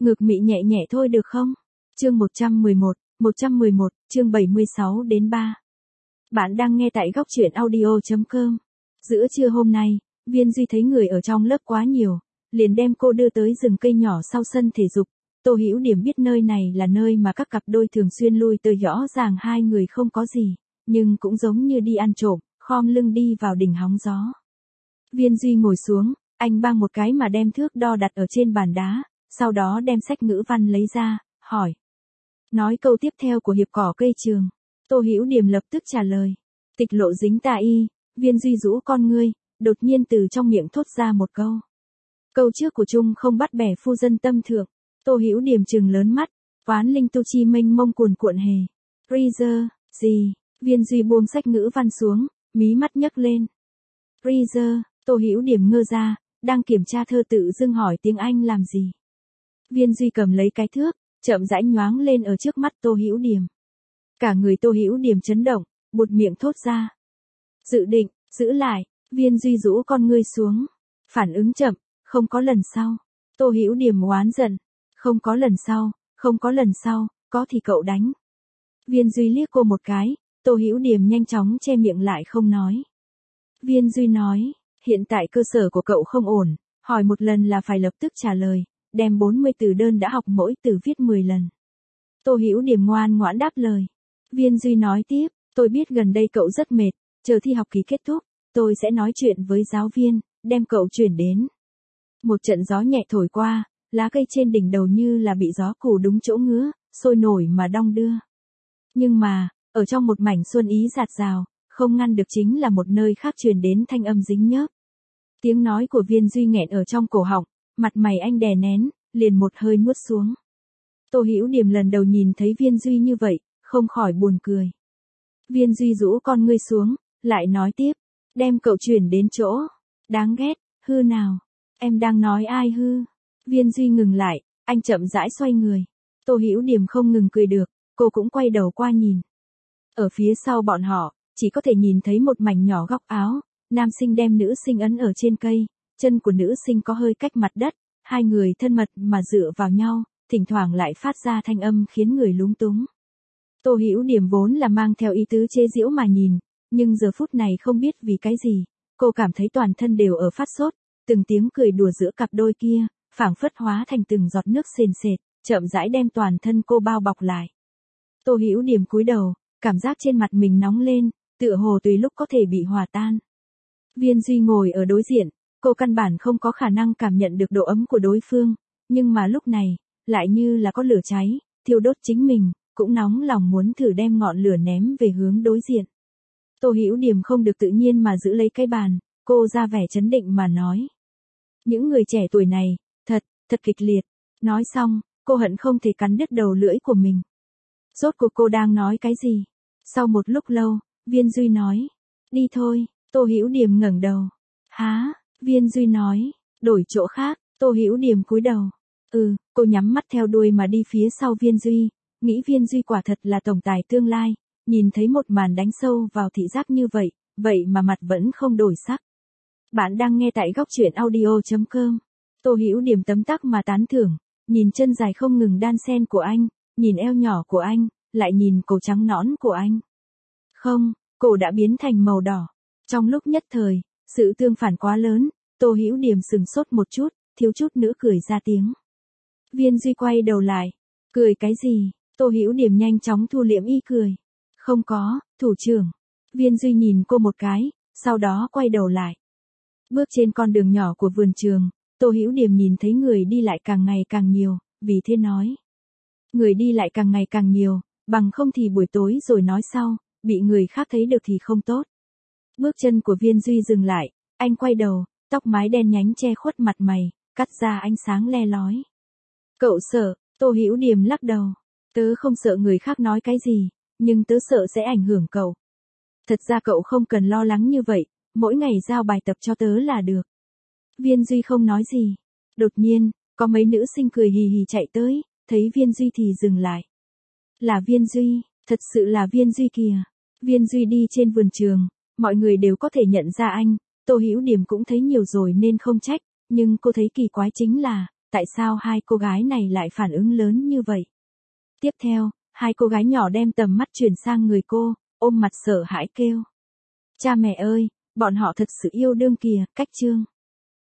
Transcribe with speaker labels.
Speaker 1: Ngược mị nhẹ nhẹ thôi được không? Chương 111, chương 76 đến 3. Bạn đang nghe tại góc truyện audio.com. Giữa trưa hôm nay, Viên Duy thấy người ở trong lớp quá nhiều, liền đem cô đưa tới rừng cây nhỏ sau sân thể dục. Tô Hữu Điểm biết nơi này là nơi mà các cặp đôi thường xuyên lui tới, rõ ràng hai người không có gì, nhưng cũng giống như đi ăn trộm, khom lưng đi vào đỉnh hóng gió. Viên Duy ngồi xuống, anh bang một cái mà đem thước đo đặt ở trên bàn đá, sau đó đem sách ngữ văn lấy ra, hỏi. Nói câu tiếp theo của hiệp cỏ cây trường. Tô Hữu Điểm lập tức trả lời. Tịch lộ dính tà y. Viên Duy rũ con ngươi, đột nhiên từ trong miệng thốt ra một câu. Câu trước của Trung không bắt bẻ phu dân tâm thượng. Tô Hữu Điểm trừng lớn mắt, oán linh tu chi mênh mông cuồn cuộn hề. Freezer, gì? Viên Duy buông sách ngữ văn xuống, mí mắt nhấc lên. Freezer, Tô Hữu Điểm ngơ ra, đang kiểm tra thơ tự dưng hỏi tiếng Anh làm gì. Viên Duy cầm lấy cái thước, chậm rãi nhoáng lên ở trước mắt Tô Hữu Điểm. Cả người Tô Hữu Điểm chấn động, buột miệng thốt ra. Dự định, giữ lại. Viên Duy rũ con ngươi xuống. Phản ứng chậm, không có lần sau. Tô Hữu Điểm oán giận. Không có lần sau, không có lần sau, có thì cậu đánh. Viên Duy liếc cô một cái, Tô Hữu Điểm nhanh chóng che miệng lại không nói. Viên Duy nói, hiện tại cơ sở của cậu không ổn, hỏi một lần là phải lập tức trả lời, đem 40 từ đơn đã học mỗi từ viết 10 lần. Tô Hữu Điểm ngoan ngoãn đáp lời. Viên Duy nói tiếp, tôi biết gần đây cậu rất mệt, chờ thi học kỳ kết thúc, tôi sẽ nói chuyện với giáo viên, đem cậu chuyển đến. Một trận gió nhẹ thổi qua, lá cây trên đỉnh đầu như là bị gió cù đúng chỗ ngứa, sôi nổi mà đong đưa. Nhưng mà, ở trong một mảnh xuân ý rạt rào, không ngăn được chính là một nơi khác truyền đến thanh âm dính nhớp. Tiếng nói của Viên Duy nghẹn ở trong cổ họng, mặt mày anh đè nén, liền một hơi nuốt xuống. Tô Hữu Điểm lần đầu nhìn thấy Viên Duy như vậy, không khỏi buồn cười. Viên Duy rũ con ngươi xuống, lại nói tiếp, đem cậu chuyển đến chỗ. Đáng ghét, hư nào? Em đang nói ai hư? Viên Duy ngừng lại, anh chậm rãi xoay người. Tô Hữu Điểm không ngừng cười được, cô cũng quay đầu qua nhìn. Ở phía sau bọn họ, chỉ có thể nhìn thấy một mảnh nhỏ góc áo, nam sinh đem nữ sinh ấn ở trên cây, chân của nữ sinh có hơi cách mặt đất, hai người thân mật mà dựa vào nhau, thỉnh thoảng lại phát ra thanh âm khiến người lúng túng. Tô Hữu Điểm vốn là mang theo ý tứ chế giễu mà nhìn, nhưng giờ phút này không biết vì cái gì, cô cảm thấy toàn thân đều ở phát sốt, từng tiếng cười đùa giữa cặp đôi kia, phảng phất hóa thành từng giọt nước sền sệt, chậm rãi đem toàn thân cô bao bọc lại. Tô Hữu Điểm cúi đầu, cảm giác trên mặt mình nóng lên, tựa hồ tùy lúc có thể bị hòa tan. Viên Duy ngồi ở đối diện, cô căn bản không có khả năng cảm nhận được độ ấm của đối phương, nhưng mà lúc này, lại như là có lửa cháy, thiêu đốt chính mình, cũng nóng lòng muốn thử đem ngọn lửa ném về hướng đối diện. Tô Hữu Điểm không được tự nhiên mà giữ lấy cái bàn, cô ra vẻ trấn định mà nói. Những người trẻ tuổi này, thật kịch liệt. Nói xong, cô hận không thể cắn đứt đầu lưỡi của mình. Rốt cuộc cô đang nói cái gì? Sau một lúc lâu, Viên Duy nói. Đi thôi. Tô Hữu Điểm ngẩng đầu. Há? Viên Duy nói. Đổi chỗ khác. Tô Hữu Điểm cúi đầu. Cô nhắm mắt theo đuôi mà đi phía sau Viên Duy. Nghĩ Viên Duy quả thật là tổng tài tương lai. Nhìn thấy một màn đánh sâu vào thị giác như vậy mà mặt vẫn không đổi sắc. Bạn đang nghe tại góc truyện audio.com. Tô Hữu Điểm tấm tắc mà tán thưởng, nhìn chân dài không ngừng đan sen của anh, nhìn eo nhỏ của anh, lại nhìn cổ trắng nõn của anh. Không, cổ đã biến thành màu đỏ. Trong lúc nhất thời, sự tương phản quá lớn, Tô Hữu Điểm sừng sốt một chút, thiếu chút nữa cười ra tiếng. Viên Duy quay đầu lại. Cười cái gì? Tô Hữu Điểm nhanh chóng thu liễm ý cười. Không có, thủ trưởng. Viên Duy nhìn cô một cái, sau đó quay đầu lại. Bước trên con đường nhỏ của vườn trường, Tô Hữu Điểm nhìn thấy người đi lại càng ngày càng nhiều, vì thế nói. Người đi lại càng ngày càng nhiều, bằng không thì buổi tối rồi nói sau, bị người khác thấy được thì không tốt. Bước chân của Viên Duy dừng lại, anh quay đầu, tóc mái đen nhánh che khuất mặt mày, cắt ra ánh sáng le lói. Cậu sợ? Tô Hữu Điểm lắc đầu. Tớ không sợ người khác nói cái gì, nhưng tớ sợ sẽ ảnh hưởng cậu. Thật ra cậu không cần lo lắng như vậy, mỗi ngày giao bài tập cho tớ là được. Viên Duy không nói gì. Đột nhiên, có mấy nữ sinh cười hì hì chạy tới, thấy Viên Duy thì dừng lại. Là Viên Duy, thật sự là Viên Duy kìa. Viên Duy đi trên vườn trường, mọi người đều có thể nhận ra anh, Tô Hữu Điểm cũng thấy nhiều rồi nên không trách, nhưng cô thấy kỳ quái chính là, tại sao hai cô gái này lại phản ứng lớn như vậy? Tiếp theo, hai cô gái nhỏ đem tầm mắt chuyển sang người cô, ôm mặt sợ hãi kêu. Cha mẹ ơi, bọn họ thật sự yêu đương kìa, cách chương.